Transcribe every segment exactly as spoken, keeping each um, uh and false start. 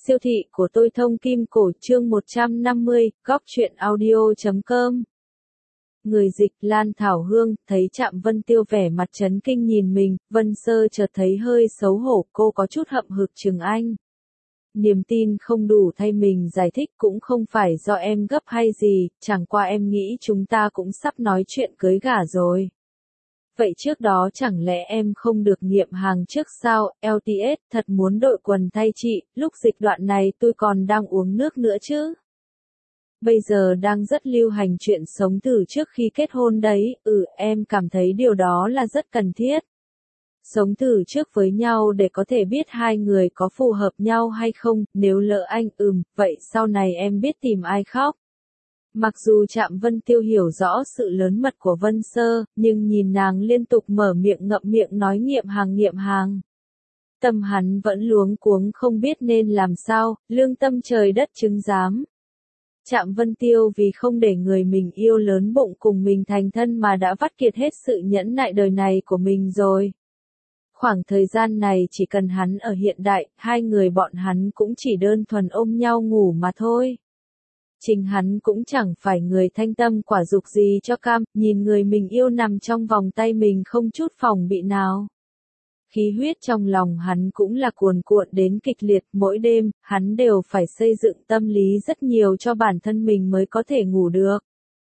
Siêu thị của tôi thông kim cổ chương một trăm năm mươi, góc truyện audio chấm com. Người dịch Lan Thảo Hương, thấy Trạm Vân Tiêu vẻ mặt chấn kinh nhìn mình, Vân Sơ chợt thấy hơi xấu hổ, cô có chút hậm hực chừng anh. Niềm tin không đủ thay mình giải thích cũng không phải do em gấp hay gì, chẳng qua em nghĩ chúng ta cũng sắp nói chuyện cưới gả rồi. Vậy trước đó chẳng lẽ em không được nghiệm hàng trước sao, lờ tê ét, thật muốn đội quần thay chị, lúc dịch đoạn này tôi còn đang uống nước nữa chứ. Bây giờ đang rất lưu hành chuyện sống từ trước khi kết hôn đấy, ừ em cảm thấy điều đó là rất cần thiết. Sống từ trước với nhau để có thể biết hai người có phù hợp nhau hay không, nếu lỡ anh ừm, vậy sau này em biết tìm ai khóc. Mặc dù Trạm Vân Tiêu hiểu rõ sự lớn mật của Vân Sơ, nhưng nhìn nàng liên tục mở miệng ngậm miệng nói nghiệm hàng nghiệm hàng. Tâm hắn vẫn luống cuống không biết nên làm sao, lương tâm trời đất chứng giám. Trạm Vân Tiêu vì không để người mình yêu lớn bụng cùng mình thành thân mà đã vắt kiệt hết sự nhẫn nại đời này của mình rồi. Khoảng thời gian này chỉ cần hắn ở hiện đại, hai người bọn hắn cũng chỉ đơn thuần ôm nhau ngủ mà thôi. Chính hắn cũng chẳng phải người thanh tâm quả dục gì cho cam, nhìn người mình yêu nằm trong vòng tay mình không chút phòng bị nào. Khí huyết trong lòng hắn cũng là cuồn cuộn đến kịch liệt, mỗi đêm, hắn đều phải xây dựng tâm lý rất nhiều cho bản thân mình mới có thể ngủ được.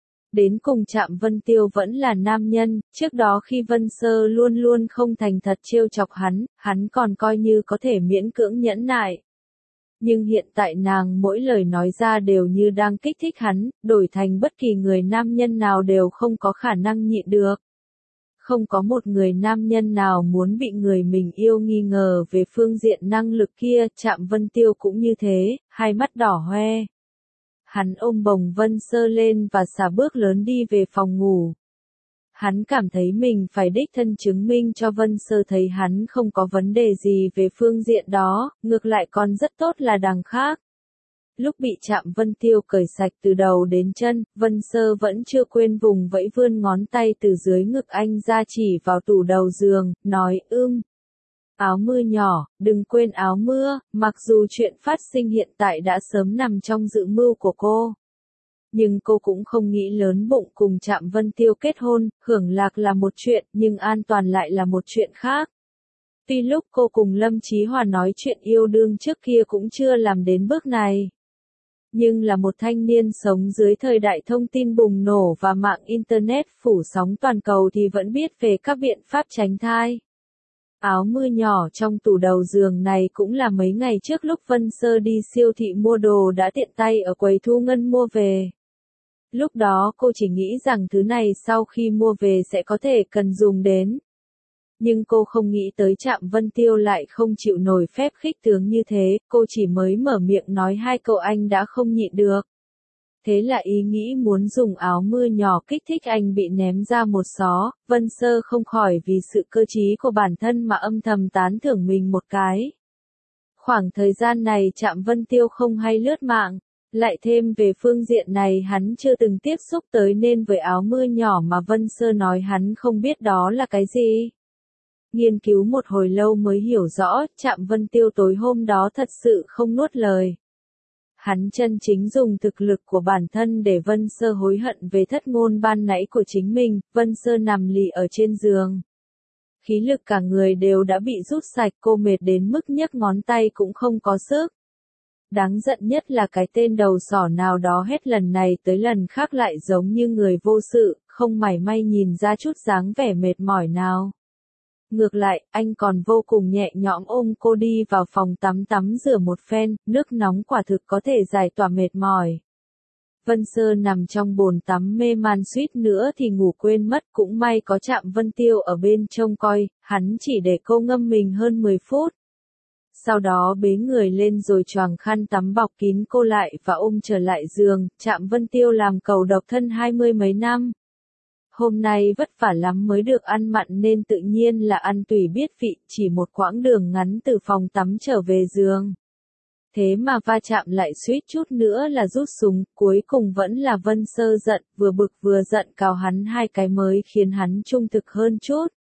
Đến cùng Trạm Vân Tiêu vẫn là nam nhân, trước đó khi Vân Sơ luôn luôn không thành thật trêu chọc hắn, hắn còn coi như có thể miễn cưỡng nhẫn nại. Nhưng hiện tại nàng mỗi lời nói ra đều như đang kích thích hắn, đổi thành bất kỳ người nam nhân nào đều không có khả năng nhịn được. Không có một người nam nhân nào muốn bị người mình yêu nghi ngờ về phương diện năng lực kia, Trạm Vân Tiêu cũng như thế, hai mắt đỏ hoe. Hắn ôm bồng Vân Sơ lên và xả bước lớn đi về phòng ngủ. Hắn cảm thấy mình phải đích thân chứng minh cho Vân Sơ thấy hắn không có vấn đề gì về phương diện đó, ngược lại còn rất tốt là đằng khác. Lúc bị Trạm Vân Tiêu cởi sạch từ đầu đến chân, Vân Sơ vẫn chưa quên vùng vẫy vươn ngón tay từ dưới ngực anh ra chỉ vào tủ đầu giường, nói ưm. Áo mưa nhỏ, đừng quên áo mưa, mặc dù chuyện phát sinh hiện tại đã sớm nằm trong dự mưu của cô. Nhưng cô cũng không nghĩ lớn bụng cùng Trạm Vân Tiêu kết hôn, hưởng lạc là một chuyện, nhưng an toàn lại là một chuyện khác. Tuy lúc cô cùng Lâm Chí Hòa nói chuyện yêu đương trước kia cũng chưa làm đến bước này. Nhưng là một thanh niên sống dưới thời đại thông tin bùng nổ và mạng Internet phủ sóng toàn cầu thì vẫn biết về các biện pháp tránh thai. Áo mưa nhỏ trong tủ đầu giường này cũng là mấy ngày trước lúc Vân Sơ đi siêu thị mua đồ đã tiện tay ở quầy thu ngân mua về. Lúc đó cô chỉ nghĩ rằng thứ này sau khi mua về sẽ có thể cần dùng đến. Nhưng cô không nghĩ tới Trạm Vân Tiêu lại không chịu nổi phép khích tướng như thế, cô chỉ mới mở miệng nói hai câu anh đã không nhịn được. Thế là ý nghĩ muốn dùng áo mưa nhỏ kích thích anh bị ném ra một xó, Vân Sơ không khỏi vì sự cơ trí của bản thân mà âm thầm tán thưởng mình một cái. Khoảng thời gian này Trạm Vân Tiêu không hay lướt mạng, lại thêm về phương diện này hắn chưa từng tiếp xúc tới nên với áo mưa nhỏ mà Vân Sơ nói hắn không biết đó là cái gì. Nghiên cứu một hồi lâu mới hiểu rõ, Trạm Vân Tiêu tối hôm đó thật sự không nuốt lời. Hắn chân chính dùng thực lực của bản thân để Vân Sơ hối hận về thất ngôn ban nãy của chính mình, Vân Sơ nằm lì ở trên giường. Khí lực cả người đều đã bị rút sạch, cô mệt đến mức nhấc ngón tay cũng không có sức. Đáng giận nhất là cái tên đầu sỏ nào đó hết lần này tới lần khác lại giống như người vô sự, không mảy may nhìn ra chút dáng vẻ mệt mỏi nào. Ngược lại, anh còn vô cùng nhẹ nhõm ôm cô đi vào phòng tắm tắm rửa một phen, nước nóng quả thực có thể giải tỏa mệt mỏi. Vân Sơ nằm trong bồn tắm mê man suýt nữa thì ngủ quên mất, cũng may có Trạm Vân Tiêu ở bên trông coi, hắn chỉ để cô ngâm mình hơn mười phút. Sau đó bế người lên rồi choàng khăn tắm bọc kín cô lại và ôm trở lại giường, Trạm Vân Tiêu làm cầu độc thân hai mươi mấy năm. Hôm nay vất vả lắm mới được ăn mặn nên tự nhiên là ăn tùy biết vị, chỉ một quãng đường ngắn từ phòng tắm trở về giường. Thế mà va chạm lại suýt chút nữa là rút súng, cuối cùng vẫn là Vân Sơ giận, vừa bực vừa giận cào hắn hai cái mới khiến hắn trung thực hơn chút.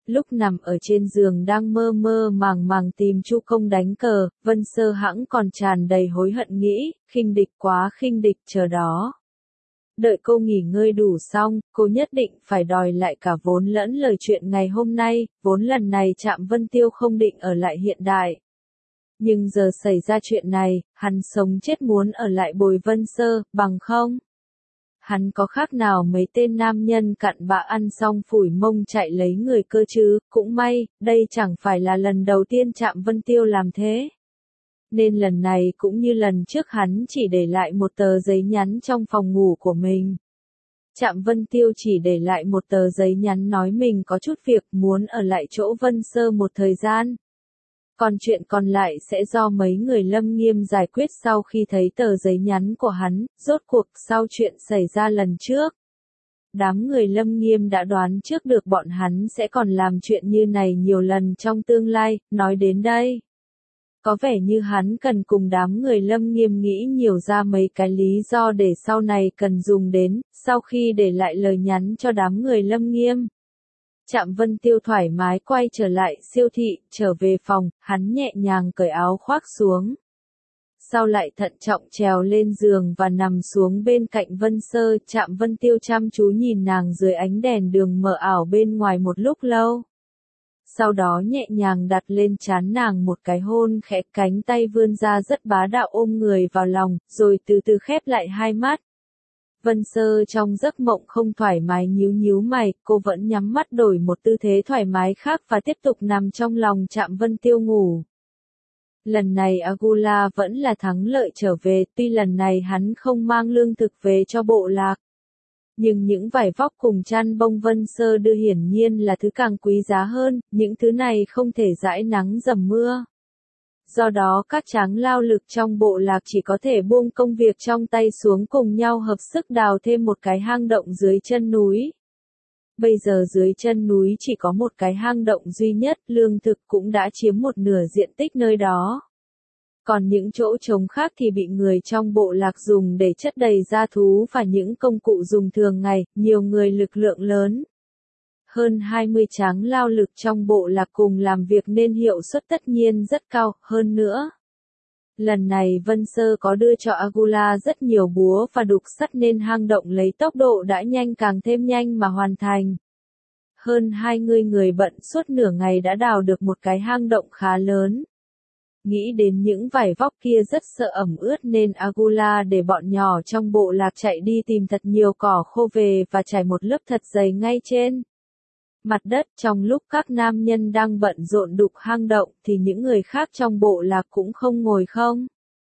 Lúc nằm ở trên giường đang mơ mơ màng màng tìm Chu Công đánh cờ, Vân Sơ hãng còn tràn đầy hối hận nghĩ, khinh địch quá khinh địch chờ đó. Đợi cô nghỉ ngơi đủ xong, cô nhất định phải đòi lại cả vốn lẫn lời chuyện ngày hôm nay, vốn lần này Trạm Vân Tiêu không định ở lại hiện đại. Nhưng giờ xảy ra chuyện này, hắn sống chết muốn ở lại bồi Vân Sơ, bằng không? Hắn có khác nào mấy tên nam nhân cặn bã ăn xong phủi mông chạy lấy người cơ chứ, cũng may, đây chẳng phải là lần đầu tiên Trạm Vân Tiêu làm thế. Nên lần này cũng như lần trước hắn chỉ để lại một tờ giấy nhắn trong phòng ngủ của mình. Trạm Vân Tiêu chỉ để lại một tờ giấy nhắn nói mình có chút việc muốn ở lại chỗ Vân Sơ một thời gian. Còn chuyện còn lại sẽ do mấy người Lâm Nghiêm giải quyết sau khi thấy tờ giấy nhắn của hắn, rốt cuộc sau chuyện xảy ra lần trước. Đám người Lâm Nghiêm đã đoán trước được bọn hắn sẽ còn làm chuyện như này nhiều lần trong tương lai, nói đến đây. Có vẻ như hắn cần cùng đám người Lâm Nghiêm nghĩ nhiều ra mấy cái lý do để sau này cần dùng đến, sau khi để lại lời nhắn cho đám người Lâm Nghiêm. Trạm Vân Tiêu thoải mái quay trở lại siêu thị, trở về phòng, hắn nhẹ nhàng cởi áo khoác xuống. Sau lại thận trọng trèo lên giường và nằm xuống bên cạnh Vân Sơ, Trạm Vân Tiêu chăm chú nhìn nàng dưới ánh đèn đường mờ ảo bên ngoài một lúc lâu. Sau đó nhẹ nhàng đặt lên trán nàng một cái hôn khẽ, cánh tay vươn ra rất bá đạo ôm người vào lòng, rồi từ từ khép lại hai mắt. Vân Sơ trong giấc mộng không thoải mái nhíu nhíu mày, cô vẫn nhắm mắt đổi một tư thế thoải mái khác và tiếp tục nằm trong lòng Trạm Vân Tiêu ngủ. Lần này Agula vẫn là thắng lợi trở về, tuy lần này hắn không mang lương thực về cho bộ lạc. Nhưng những vải vóc cùng chăn bông Vân Sơ đưa hiển nhiên là thứ càng quý giá hơn, những thứ này không thể dãi nắng dầm mưa. Do đó các tráng lao lực trong bộ lạc chỉ có thể buông công việc trong tay xuống cùng nhau hợp sức đào thêm một cái hang động dưới chân núi. Bây giờ dưới chân núi chỉ có một cái hang động duy nhất, lương thực cũng đã chiếm một nửa diện tích nơi đó. Còn những chỗ trống khác thì bị người trong bộ lạc dùng để chất đầy gia thú và những công cụ dùng thường ngày, nhiều người lực lượng lớn. Hơn hai mươi tráng lao lực trong bộ lạc cùng làm việc nên hiệu suất tất nhiên rất cao, hơn nữa. Lần này Vân Sơ có đưa cho Agula rất nhiều búa và đục sắt nên hang động lấy tốc độ đã nhanh càng thêm nhanh mà hoàn thành. Hơn hai mươi người bận suốt nửa ngày đã đào được một cái hang động khá lớn. Nghĩ đến những vải vóc kia rất sợ ẩm ướt nên Agula để bọn nhỏ trong bộ lạc chạy đi tìm thật nhiều cỏ khô về và trải một lớp thật dày ngay trên mặt đất. Trong lúc các nam nhân đang bận rộn đục hang động thì những người khác trong bộ lạc cũng không ngồi không.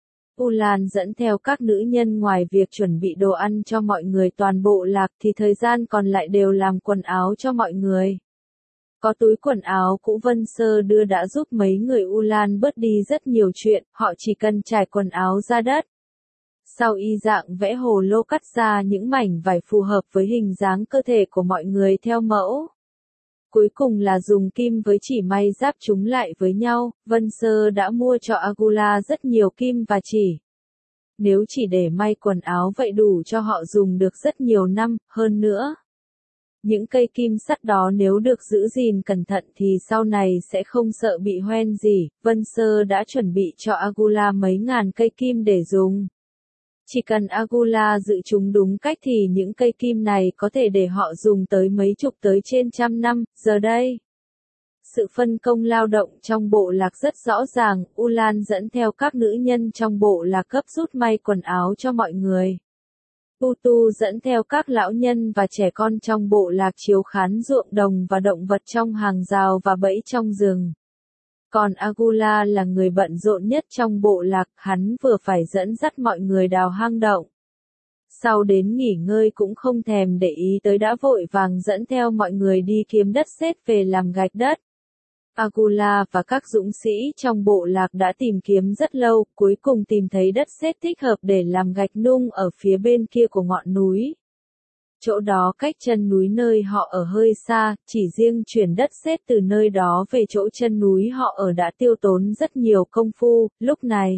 Ulan dẫn theo các nữ nhân ngoài việc chuẩn bị đồ ăn cho mọi người toàn bộ lạc thì thời gian còn lại đều làm quần áo cho mọi người. Có túi quần áo cũ Vân Sơ đưa đã giúp mấy người Ulan bớt đi rất nhiều chuyện, họ chỉ cần trải quần áo ra đất. Sau y dạng vẽ hồ lô cắt ra những mảnh vải phù hợp với hình dáng cơ thể của mọi người theo mẫu. Cuối cùng là dùng kim với chỉ may giáp chúng lại với nhau, Vân Sơ đã mua cho Agula rất nhiều kim và chỉ. Nếu chỉ để may quần áo vậy đủ cho họ dùng được rất nhiều năm, hơn nữa. Những cây kim sắt đó nếu được giữ gìn cẩn thận thì sau này sẽ không sợ bị hoen gì, Vân Sơ đã chuẩn bị cho Agula mấy ngàn cây kim để dùng. Chỉ cần Agula giữ chúng đúng cách thì những cây kim này có thể để họ dùng tới mấy chục tới trên trăm năm, giờ đây. Sự phân công lao động trong bộ lạc rất rõ ràng, Ulan dẫn theo các nữ nhân trong bộ lạc cấp rút may quần áo cho mọi người. Utu dẫn theo các lão nhân và trẻ con trong bộ lạc chiếu khán ruộng đồng và động vật trong hàng rào và bẫy trong rừng. Còn Agula là người bận rộn nhất trong bộ lạc, hắn vừa phải dẫn dắt mọi người đào hang động. Sau đến nghỉ ngơi cũng không thèm để ý tới đã vội vàng dẫn theo mọi người đi kiếm đất sét về làm gạch đất. Agula và các dũng sĩ trong bộ lạc đã tìm kiếm rất lâu, cuối cùng tìm thấy đất sét thích hợp để làm gạch nung ở phía bên kia của ngọn núi. Chỗ đó cách chân núi nơi họ ở hơi xa, chỉ riêng chuyển đất sét từ nơi đó về chỗ chân núi họ ở đã tiêu tốn rất nhiều công phu. Lúc này,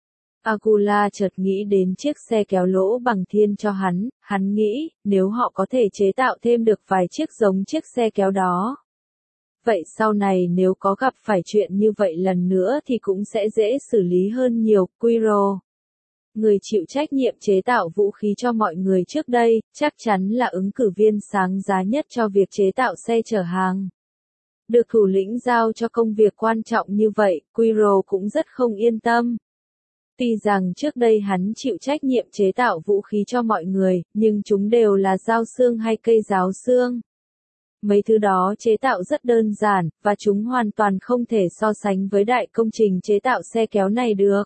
Agula chợt nghĩ đến chiếc xe kéo lỗ bằng thiên cho hắn, hắn nghĩ, nếu họ có thể chế tạo thêm được vài chiếc giống chiếc xe kéo đó. vậy sau này nếu có gặp phải chuyện như vậy lần nữa thì cũng sẽ dễ xử lý hơn nhiều. Quiro, người chịu trách nhiệm chế tạo vũ khí cho mọi người trước đây, chắc chắn là ứng cử viên sáng giá nhất cho việc chế tạo xe chở hàng. Được thủ lĩnh giao cho công việc quan trọng như vậy, Quiro cũng rất không yên tâm. Tuy rằng trước đây hắn chịu trách nhiệm chế tạo vũ khí cho mọi người, nhưng chúng đều là dao xương hay cây giáo xương. Mấy thứ đó chế tạo rất đơn giản, và chúng hoàn toàn không thể so sánh với đại công trình chế tạo xe kéo này được.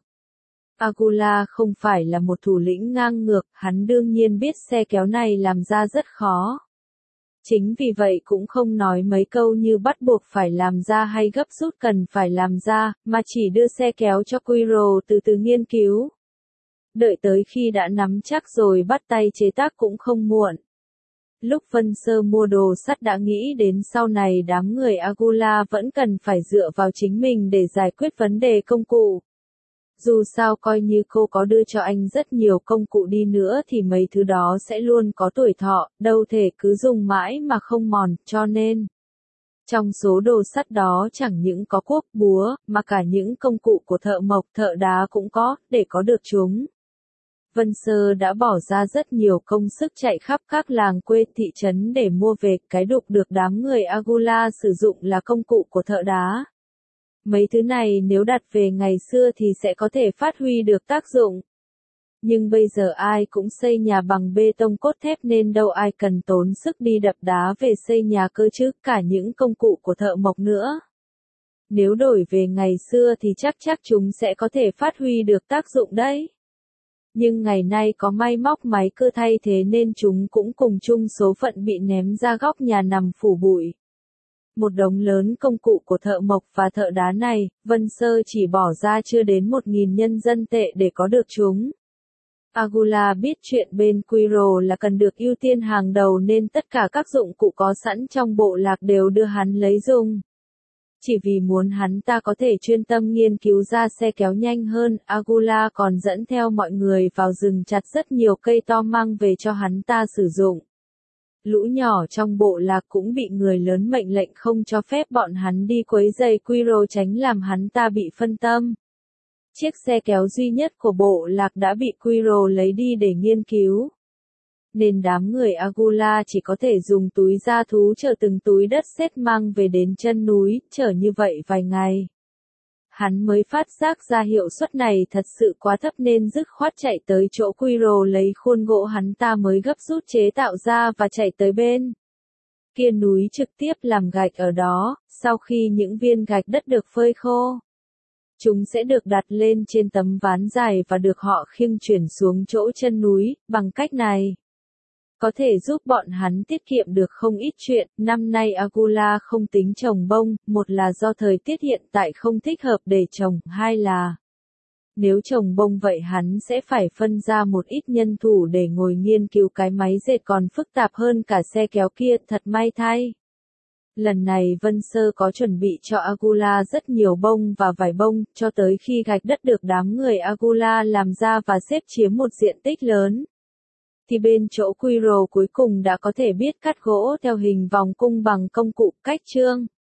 Agula không phải là một thủ lĩnh ngang ngược, hắn đương nhiên biết xe kéo này làm ra rất khó. Chính vì vậy cũng không nói mấy câu như bắt buộc phải làm ra hay gấp rút cần phải làm ra, mà chỉ đưa xe kéo cho Quiro từ từ nghiên cứu. Đợi tới khi đã nắm chắc rồi bắt tay chế tác cũng không muộn. Lúc Vân Sơ mua đồ sắt đã nghĩ đến sau này đám người Agula vẫn cần phải dựa vào chính mình để giải quyết vấn đề công cụ. Dù sao coi như cô có đưa cho anh rất nhiều công cụ đi nữa thì mấy thứ đó sẽ luôn có tuổi thọ, đâu thể cứ dùng mãi mà không mòn, cho nên trong số đồ sắt đó chẳng những có cuốc búa, mà cả những công cụ của thợ mộc, thợ đá cũng có, để có được chúng. Vân Sơ đã bỏ ra rất nhiều công sức chạy khắp các làng quê thị trấn để mua về cái đục được đám người Agula sử dụng là công cụ của thợ đá. Mấy thứ này nếu đặt về ngày xưa thì sẽ có thể phát huy được tác dụng. Nhưng bây giờ ai cũng xây nhà bằng bê tông cốt thép nên đâu ai cần tốn sức đi đập đá về xây nhà cơ chứ, cả những công cụ của thợ mộc nữa. Nếu đổi về ngày xưa thì chắc chắc chúng sẽ có thể phát huy được tác dụng đấy. Nhưng ngày nay có máy móc máy cơ thay thế nên chúng cũng cùng chung số phận bị ném ra góc nhà nằm phủ bụi. Một đống lớn công cụ của thợ mộc và thợ đá này, Vân Sơ chỉ bỏ ra chưa đến một nghìn nhân dân tệ để có được chúng. Agula biết chuyện bên Quiro là cần được ưu tiên hàng đầu nên tất cả các dụng cụ có sẵn trong bộ lạc đều đưa hắn lấy dùng. Chỉ vì muốn hắn ta có thể chuyên tâm nghiên cứu ra xe kéo nhanh hơn, Agula còn dẫn theo mọi người vào rừng chặt rất nhiều cây to mang về cho hắn ta sử dụng. Lũ nhỏ trong bộ lạc cũng bị người lớn mệnh lệnh không cho phép bọn hắn đi quấy rầy Quiro tránh làm hắn ta bị phân tâm. Chiếc xe kéo duy nhất của bộ lạc đã bị Quiro lấy đi để nghiên cứu. Nên đám người Agula chỉ có thể dùng túi da thú chở từng túi đất sét mang về đến chân núi, chở như vậy vài ngày. Hắn mới phát giác ra hiệu suất này thật sự quá thấp nên dứt khoát chạy tới chỗ Quiro lấy khuôn gỗ hắn ta mới gấp rút chế tạo ra và chạy tới bên kia núi trực tiếp làm gạch ở đó, sau khi những viên gạch đất được phơi khô. Chúng sẽ được đặt lên trên tấm ván dài và được họ khiêng chuyển xuống chỗ chân núi, bằng cách này có thể giúp bọn hắn tiết kiệm được không ít chuyện. Năm nay Agula không tính trồng bông, một là do thời tiết hiện tại không thích hợp để trồng, hai là nếu trồng bông vậy hắn sẽ phải phân ra một ít nhân thủ để ngồi nghiên cứu cái máy dệt còn phức tạp hơn cả xe kéo kia, thật may thay. Lần này Vân Sơ có chuẩn bị cho Agula rất nhiều bông và vải bông, cho tới khi gạch đất được đám người Agula làm ra và xếp chiếm một diện tích lớn. Thì bên chỗ Quiro cuối cùng đã có thể biết cắt gỗ theo hình vòng cung bằng công cụ cách trương.